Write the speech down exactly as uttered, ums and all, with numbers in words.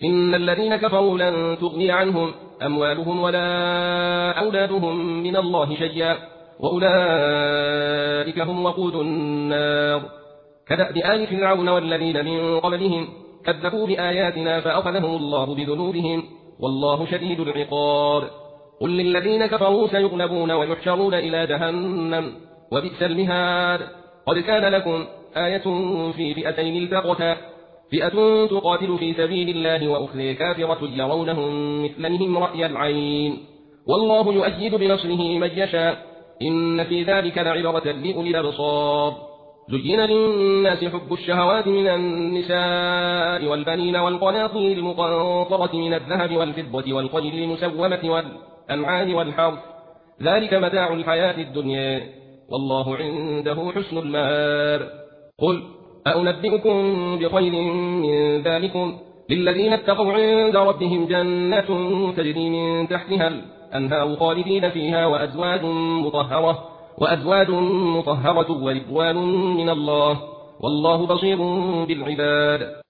إن الذين كفروا لن تغني عنهم أموالهم ولا أولادهم من الله شيئا وأولئك هم وقود النار. كدأب آل فرعون والذين من قبلهم كذبوا بآياتنا فأخذهم الله بذنوبهم والله شديد العقاب. قل للذين كفروا سيغلبون ويحشرون إلى جهنم وبئس المهاد. قد كان لكم آية في فئتين التقتا فئة تقاتل في سبيل الله وأخرى كافرة يرونهم مثلهم رأي العين والله يؤيد بنصره من يشاء إن في ذلك لعبرة لأولي الأبصار. زين للناس حب الشهوات من النساء والبنين والقناطير المقنطرة من الذهب والفضة والخيل المسومة والأنعام والحرث ذلك متاع الحياة الدنيا والله عنده حسن المآب. قل أأنبئكم بخير من ذلكم للذين اتقوا عند ربهم جنات تجري من تحتها الأنهار خالدين فيها وأزواج مطهرة وأزواج مطهرة ورضوان من الله والله بصير بالعباد.